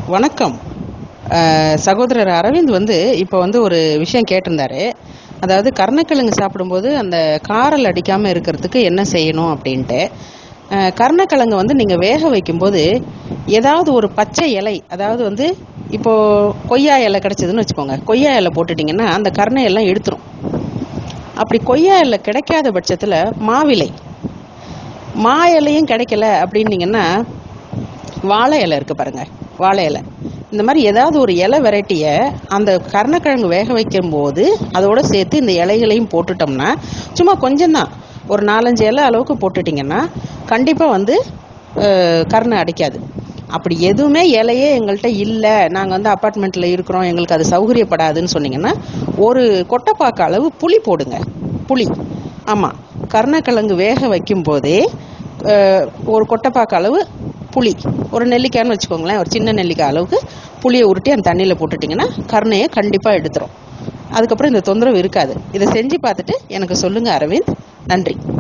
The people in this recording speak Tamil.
வணக்கம். சகோதரர் அரவிந்த் இப்போ ஒரு விஷயம் கேட்டிருந்தாரு. அதாவது கருணக்கிழங்கு சாப்பிடும்போது அந்த காரல் அடிக்காமல் இருக்கிறதுக்கு என்ன செய்யணும் அப்படின்ட்டு. கருணக்கிழங்கு நீங்கள் வேக வைக்கும்போது ஏதாவது ஒரு பச்சை இலை, அதாவது இப்போது கொய்யா இலை கிடச்சிதுன்னு வச்சுக்கோங்க. கொய்யா இலை போட்டுட்டிங்கன்னா அந்த கருணையெல்லாம் எடுத்துரும். அப்படி கொய்யா இலை கிடைக்காத பட்சத்தில் மாவிலை, மா இலையும் கிடைக்கல அப்படின்னீங்கன்னா வாழை இலை இருக்குது பாருங்கள், வாழை இலை. இந்த மாதிரி ஏதாவது ஒரு இலை வெரைட்டியை அந்த கருணக்கிழங்கு வேக வைக்கும்போது அதோடு சேர்த்து இந்த இலைகளையும் போட்டுட்டோம்னா, சும்மா கொஞ்சம்தான், ஒரு 4-5 இலை அளவுக்கு போட்டுட்டிங்கன்னா கண்டிப்பாக கருணை அடைக்காது. அப்படி எதுவுமே இலையே எங்கள்கிட்ட இல்லை, நாங்கள் அப்பார்ட்மெண்ட்டில் இருக்கிறோம், எங்களுக்கு அது சௌகரியப்படாதுன்னு சொன்னீங்கன்னா ஒரு கொட்டைப்பாக்கு அளவு புளி போடுங்க. புளி, ஆமாம், கருணக்கிழங்கு வேக வைக்கும்போதே ஒரு கொட்டைப்பாக்கு அளவு புளி, ஒரு நெல்லிக்காய்னு வச்சுக்கோங்களேன், ஒரு சின்ன நெல்லிக்காய் அளவுக்கு புளியை உருட்டி அந்த தண்ணியில் போட்டுட்டிங்கன்னா கருணையை கண்டிப்பாக எடுத்துரும். அதுக்கப்புறம் இந்த தொந்தரவு இருக்காது. இதை செஞ்சு பார்த்துட்டு எனக்கு சொல்லுங்கள் அரவிந்த். நன்றி.